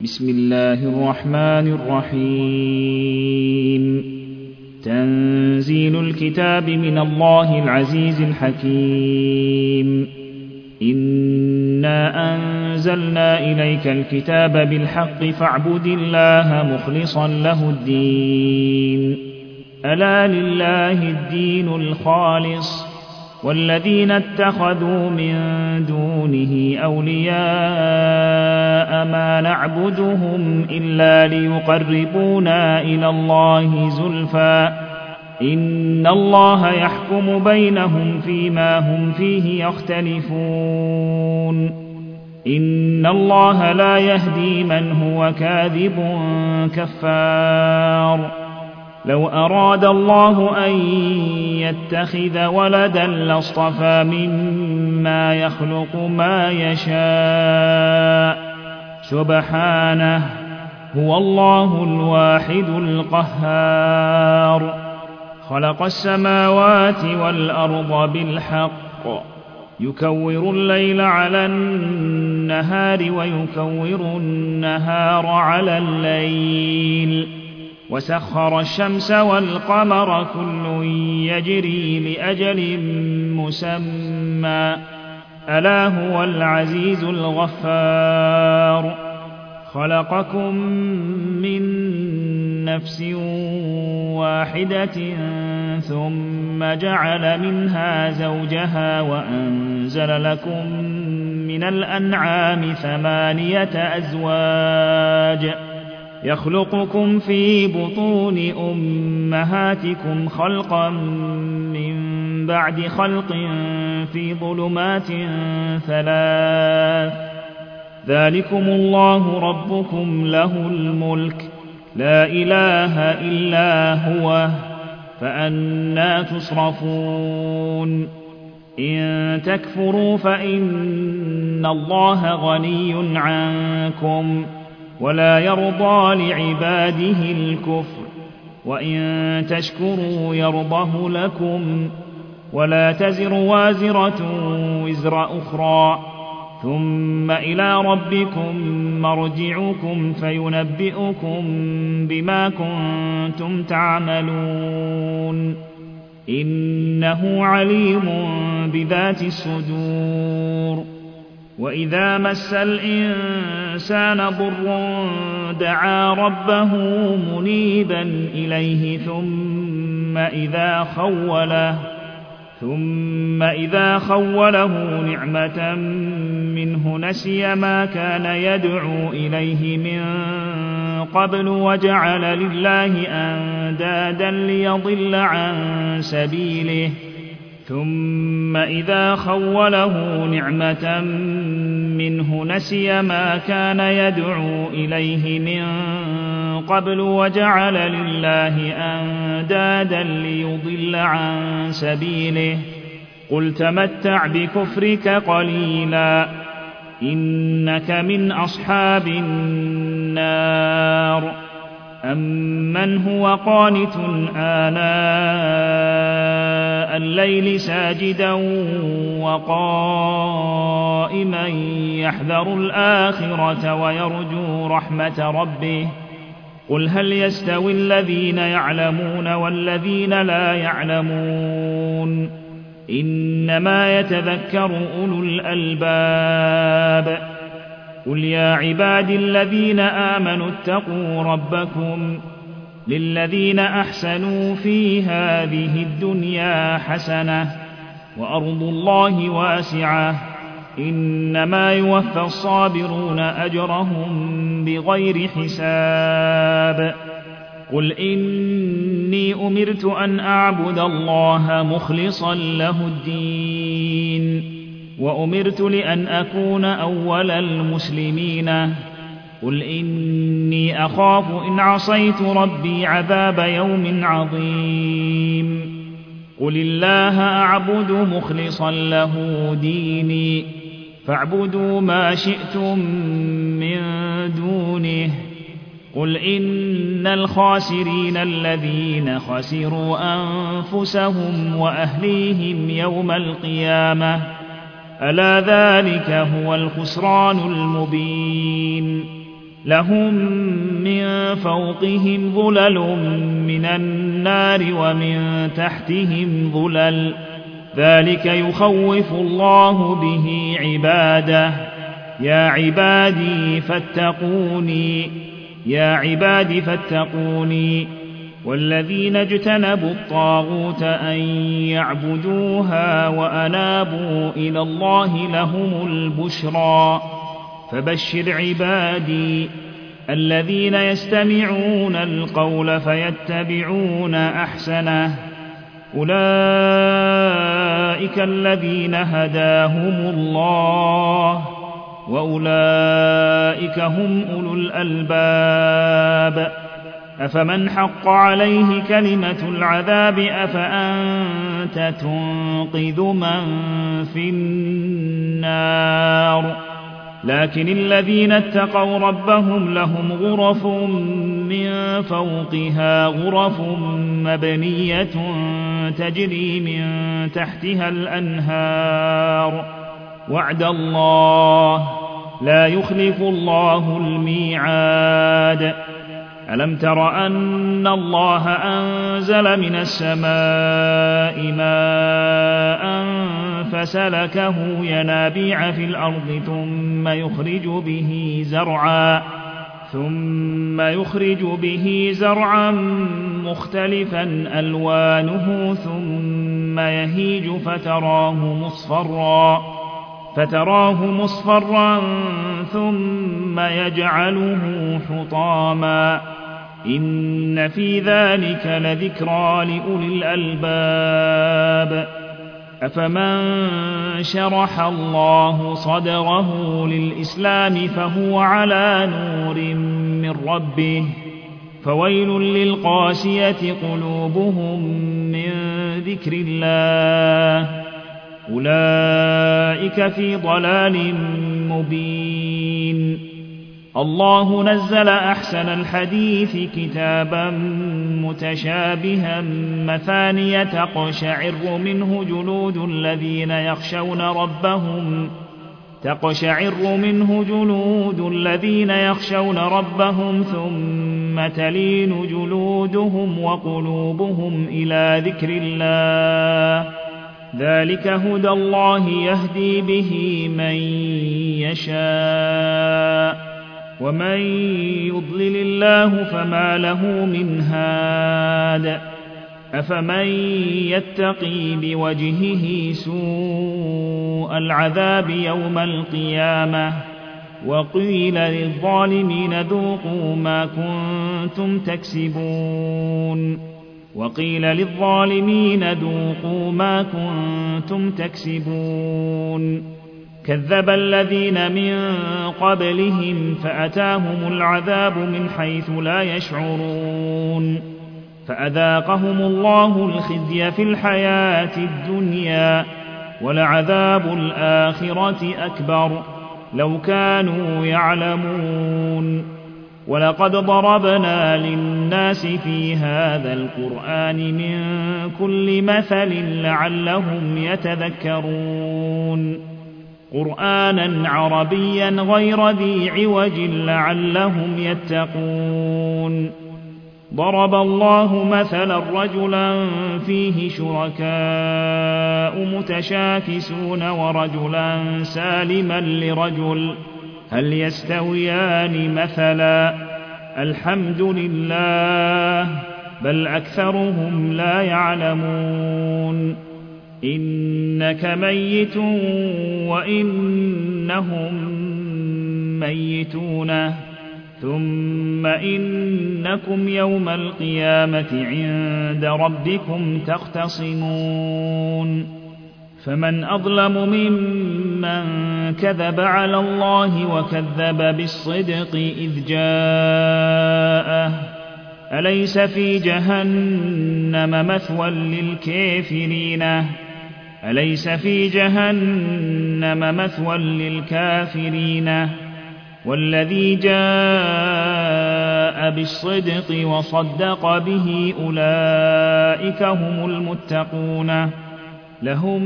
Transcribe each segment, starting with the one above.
بسم الله الرحمن الرحيم تنزيل الكتاب من الله العزيز الحكيم إنا أنزلنا إليك الكتاب بالحق فاعبد الله مخلصا له الدين ألا لله الدين الخالص والذين اتخذوا من دونه أولياء ما نعبدهم إلا ليقربونا إلى الله زلفى إن الله يحكم بينهم فيما هم فيه يختلفون إن الله لا يهدي من هو كاذب كفار لو أراد الله أن يتخذ ولدا لاصطفى مما يخلق ما يشاء سبحانه هو الله الواحد القهار خلق السماوات والأرض بالحق يكور الليل على النهار ويكور النهار على الليل وسخر الشمس والقمر كل يجري لأجل مسمى ألا هو العزيز الغفار خلقكم من نفس واحدة ثم جعل منها زوجها وأنزل لكم من الأنعام 8 أزواج يخلقكم في بطون أمهاتكم خلقا من بعد خلق في ظلمات 3 ذلكم الله ربكم له الملك لا إله إلا هو فأنى تصرفون إن تكفروا فإن الله غني عنكم ولا يرضى لعباده الكفر وإن تشكروا يرضه لكم ولا تزر وازرة وزر أخرى ثم إلى ربكم مرجعكم فينبئكم بما كنتم تعملون إنه عليم بذات الصدور وإذا مس الإنسان ضر دعا ربه منيبا إليه ثم إذا خوله نعمة منه نسي ما كان يدعو إليه من قبل وجعل لله أندادا ليضل عن سبيله ثم إذا خوله نعمة منه نسي ما كان يدعو إليه من قبل وجعل لله أندادا ليضل عن سبيله قل تمتع بكفرك قليلا إنك من أصحاب النار أمن هو قانت آناء الليل ساجدا وقائما يحذر الآخرة ويرجو رحمة ربه قل هل يستوي الذين يعلمون والذين لا يعلمون إنما يتذكر أولو الألباب قل يا عبادي الذين آمنوا اتقوا ربكم للذين أحسنوا في هذه الدنيا حسنة وأرض الله واسعة إنما يوفى الصابرون أجرهم بغير حساب قل إني أمرت أن أعبد الله مخلصا له الدين وأمرت لأن أكون أول المسلمين قل إني أخاف إن عصيت ربي عذاب يوم عظيم قل الله أعبد مخلصا له ديني فاعبدوا ما شئتم من دونه قل إن الخاسرين الذين خسروا أنفسهم وأهليهم يوم القيامة ألا ذلك هو الخسران المبين لهم من فوقهم ظلل من النار ومن تحتهم ظلل ذلك يخوف الله به عباده يا عبادي فاتقوني والذين اجتنبوا الطاغوت أن يعبدوها وأنابوا إلى الله لهم البشرى فبشر عبادي الذين يستمعون القول فيتبعون أحسنه أولئك الذين هداهم الله وأولئك هم أولو الألباب أفمن حق عليه كلمة العذاب أفأنت تنقذ من في النار لكن الذين اتقوا ربهم لهم غرف من فوقها غرف مبنية تجري من تحتها الأنهار وعد الله لا يخلف الله الميعاد ألم تر أن الله أنزل من السماء ماء فسلكه ينابيع في الأرض ثم يخرج به زرعا مختلفا ألوانه ثم يهيج فتراه مصفرا ثم يجعله حطاما إن في ذلك لذكرى لأولي الألباب أفمن شرح الله صدره للإسلام فهو على نور من ربه فويل للقاسية قلوبهم من ذكر الله أولئك في ضلال مبين الله نزل أحسن الحديث كتابا متشابها مثانية تقشعر منه جلود الذين يخشون ربهم ثم تلين جلودهم وقلوبهم إلى ذكر الله ذلك هدى الله يهدي به من يشاء ومن يضلل الله فما له من هاد أفمن يتقي بوجهه سوء العذاب يوم القيامة وقيل للظالمين ذوقوا ما كنتم تكسبون كذب الذين من قبلهم فأتاهم العذاب من حيث لا يشعرون فأذاقهم الله الخزي في الحياة الدنيا ولعذاب الآخرة أكبر لو كانوا يعلمون ولقد ضربنا للناس في هذا القرآن من كل مثل لعلهم يتذكرون قرآنا عربيا غير ذي عوج لعلهم يتقون ضرب الله مثلا رجلا فيه شركاء متشاكسون ورجلا سالما لرجل هل يستويان مثلا الحمد لله بل أكثرهم لا يعلمون إنك ميت وإنهم ميتون ثم إنكم يوم القيامة عند ربكم تختصمون فمن أظلم ممن كذب على الله وكذب بالصدق إذ جاءه أليس في جهنم مثوى للكافرين والذي جاء بالصدق وصدق به أولئك هم المتقون لهم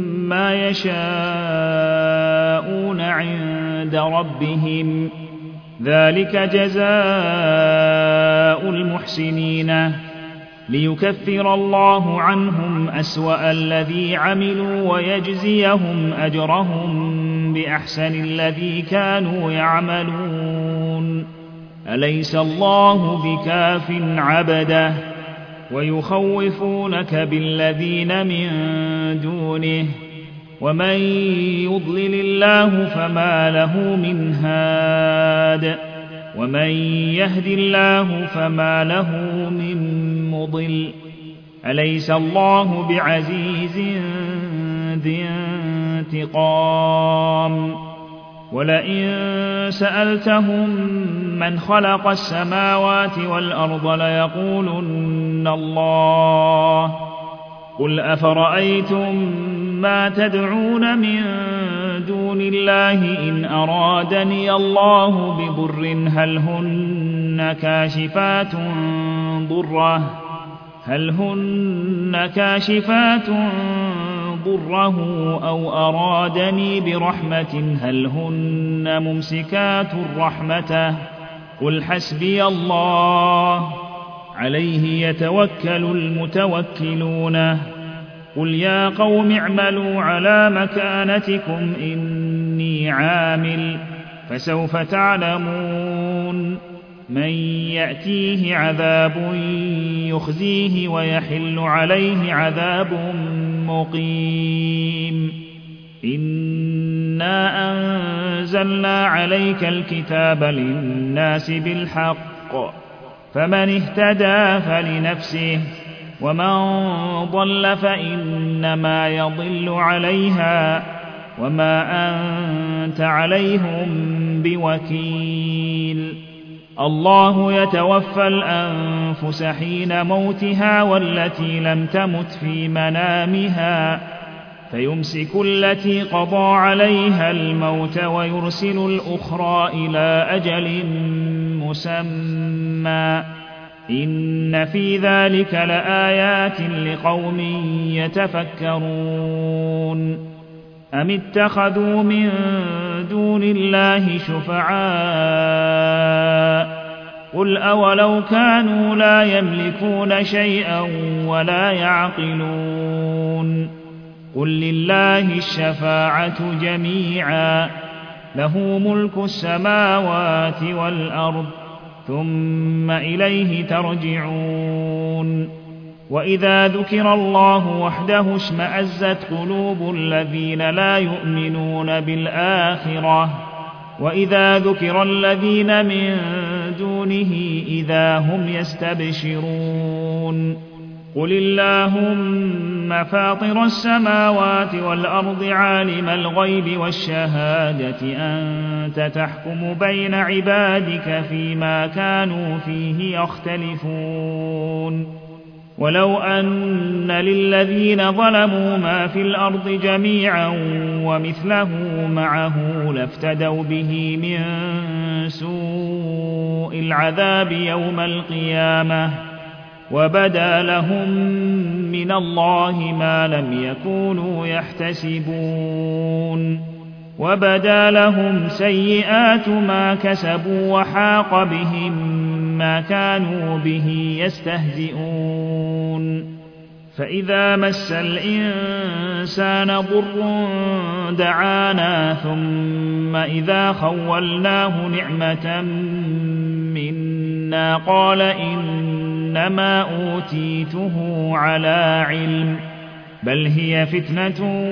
ما يشاءون عند ربهم ذلك جزاء المحسنين ليكفر الله عنهم أسوأ الذي عملوا ويجزيهم أجرهم بأحسن الذي كانوا يعملون أليس الله بكاف عبده ويخوفونك بالذين من دونه ومن يضلل الله فما له من هاد ومن يهد الله فما له من مضل أليس الله بعزيز ذي انتقام ولئن سألتهم من خلق السماوات والأرض ليقولن الله قل أفرأيتم ما تدعون من دون الله إن أرادني الله بضر هل هن كاشفات ضره أو أرادني برحمة هل هن ممسكات رحمته قل حسبي الله عليه يتوكل المتوكلون قل يا قوم اعملوا على مكانتكم إني عامل فسوف تعلمون من يأتيه عذاب يخزيه ويحل عليه عذاب مقيم إنا أنزلنا عليك الكتاب للناس بالحق فمن اهتدى فلنفسه ومن ضل فإنما يضل عليها وما أنت عليهم بوكيل الله يتوفى الأنفس حين موتها والتي لم تمت في منامها فيمسك التي قضى عليها الموت ويرسل الأخرى إلى أجل مسمى إن في ذلك لآيات لقوم يتفكرون أم اتخذوا من دون الله شفعاء قل أولو كانوا لا يملكون شيئا ولا يعقلون قل لله الشفاعة جميعا له ملك السماوات والأرض ثم إليه ترجعون وإذا ذكر الله وحده اشمأزت قلوب الذين لا يؤمنون بالآخرة وإذا ذكر الذين من دونه إذا هم يستبشرون قل اللهم فاطر السماوات والأرض عالم الغيب والشهادة أنت تحكم بين عبادك فيما كانوا فيه يختلفون ولو أن للذين ظلموا ما في الأرض جميعا ومثله معه لافتدوا به من سوء العذاب يوم القيامة وبدا لهم من الله ما لم يكونوا يحتسبون وبدا لهم سيئات ما كسبوا وحاق بهم ما كانوا به يستهزئون فإذا مس الإنسان ضر دعانا ثم إذا خولناه نعمة منا قال إنما أوتيته على علم بل هي فتنة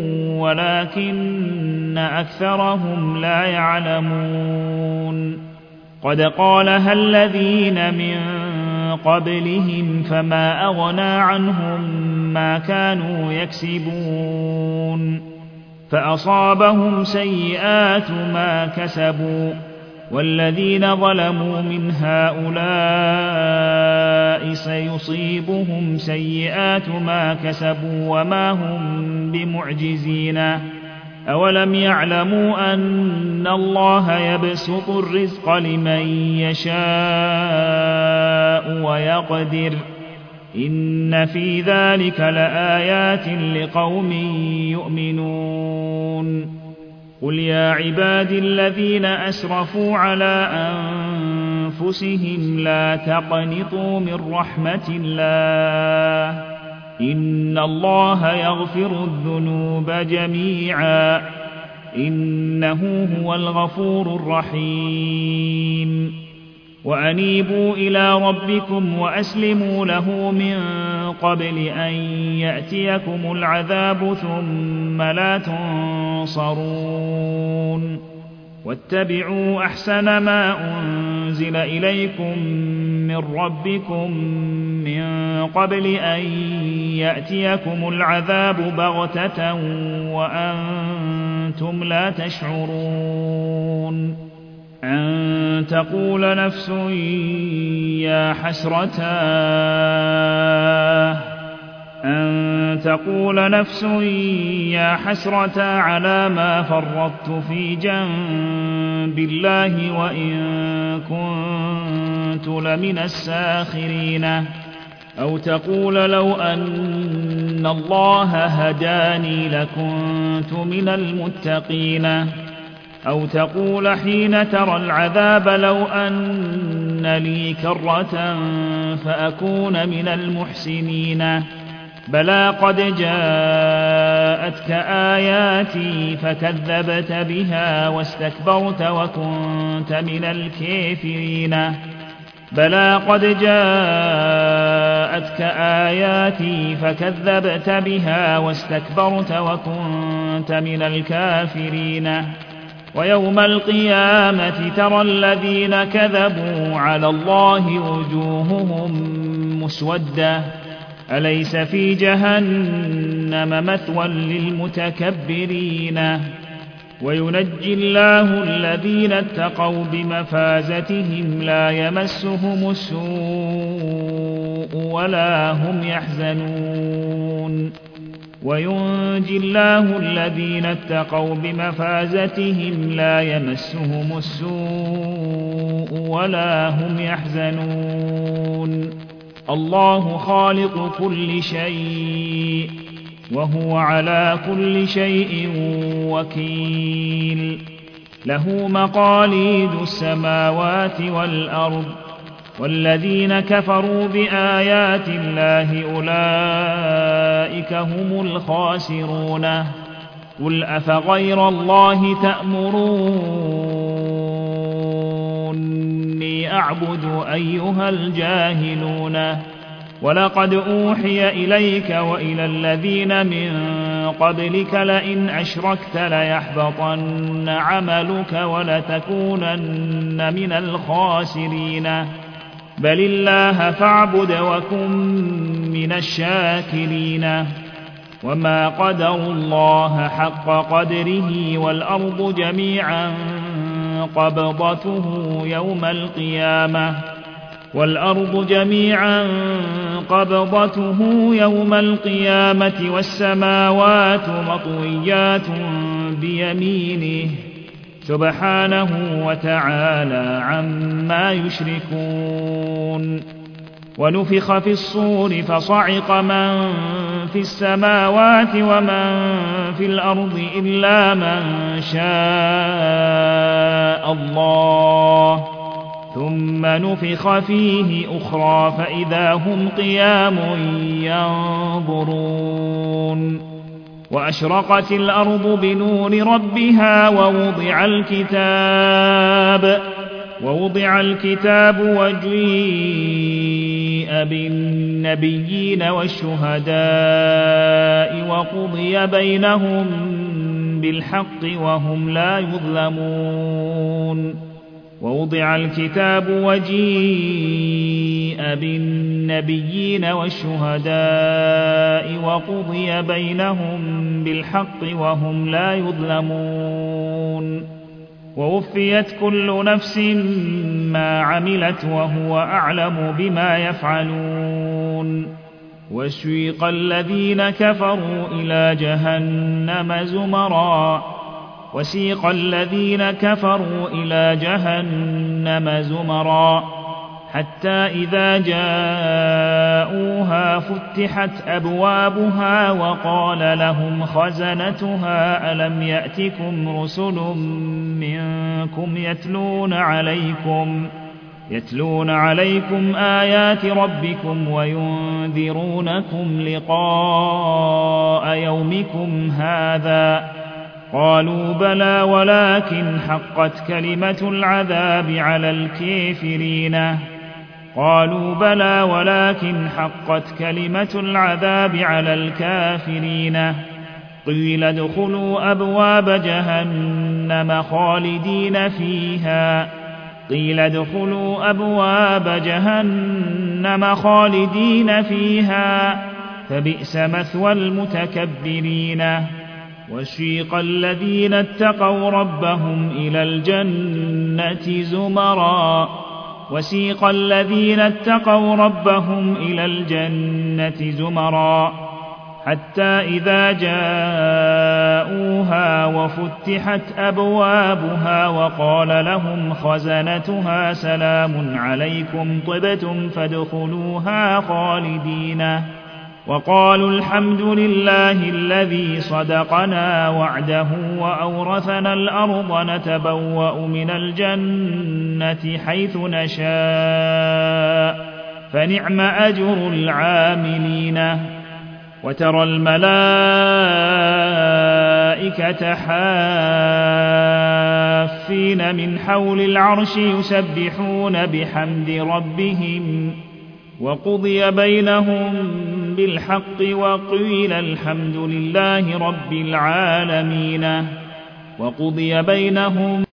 ولكن أكثرهم لا يعلمون قد قالها الذين من قبلهم فما أغنى عنهم ما كانوا يكسبون فأصابهم سيئات ما كسبوا والذين ظلموا من هؤلاء سيصيبهم سيئات ما كسبوا وما هم بمعجزين أولم يعلموا أن الله يبسط الرزق لمن يشاء ويقدر إن في ذلك لآيات لقوم يؤمنون قل يا عبادي الذين أسرفوا على أنفسهم لا تقنطوا من رحمة الله إن الله يغفر الذنوب جميعا إنه هو الغفور الرحيم وأنيبوا إلى ربكم وأسلموا له من قبل أن يأتيكم العذاب ثم لا تنصرون واتبعوا أحسن ما أنزل إليكم من ربكم من قبل أن يأتيكم العذاب بغتة وأنتم لا تشعرون أن تقول نفس يا حسرة على ما فرطت في جنب الله وإن كنت لمن الساخرين أو تقول لو أن الله هداني لكنت من المتقين أو تقول حين ترى العذاب لو أن لي كرة فأكون من المحسنين بلى قد جاءتك آياتي فكذبت بها واستكبرت وكنت من الكافرين بلى قد جاءتك آياتي فكذبت بها واستكبرت وكنت من الكافرين ويوم القيامة ترى الذين كذبوا على الله وجوههم مسودة أليس في جهنم مثوى للمتكبرين وينجي الله الذين اتقوا بمفازتهم لا يمسهم السوء ولا هم يحزنون وينجي الله الذين اتقوا بمفازتهم لا يمسهم السوء ولا هم يحزنون الله خالق كل شيء وهو على كل شيء وكيل له مقاليد السماوات والأرض والذين كفروا بآيات الله أولئك هم الخاسرون قل أفغير الله تأمروني أعبد أيها الجاهلون ولقد أوحي إليك وإلى الذين من قبلك لئن أشركت ليحبطن عملك ولتكونن من الخاسرين بل الله فاعبد وكن من الشاكرين وما قدروا الله حق قدره والأرض جميعا قبضته يوم القيامة والسماوات مطويات بيمينه سبحانه وتعالى عما يشركون ونفخ في الصور فصعق من في السماوات ومن في الأرض إلا من شاء الله ثم نفخ فيه أخرى فإذا هم قيام ينظرون وأشرقت الأرض بنور ربها ووضع الكتاب وجيء بالنبيين والشهداء وقضي بينهم بالحق وهم لا يظلمون ووضع الكتاب وجيء بالنبيين والشهداء وقضي بينهم بالحق وهم لا يظلمون ووفيت كل نفس ما عملت وهو أعلم بما يفعلون وسيق الذين كفروا إلى جهنم زمرا حتى إذا جاءوها فتحت أبوابها وقال لهم خزنتها ألم يأتكم رسل منكم يتلون عليكم آيات ربكم وينذرونكم لقاء يومكم هذا قالوا بلى ولكن حقت كلمة العذاب على الكافرين قيل ادخلوا أبواب جهنم خالدين فيها فبئس مثوى المتكبرين وسيق الذين اتقوا ربهم إلى الجنة زمرا حتى إذا جاءوها وفتحت أبوابها وقال لهم خزنتها سلام عليكم طبتم فادخلوها خالدين وقالوا الحمد لله الذي صدقنا وعده وأورثنا الأرض نتبوأ من الجنة حيث نشاء فنعم أجر العاملين وترى الملائكة حافين من حول العرش يسبحون بحمد ربهم وقضي بينهم بالحق وقيل الحمد لله رب العالمين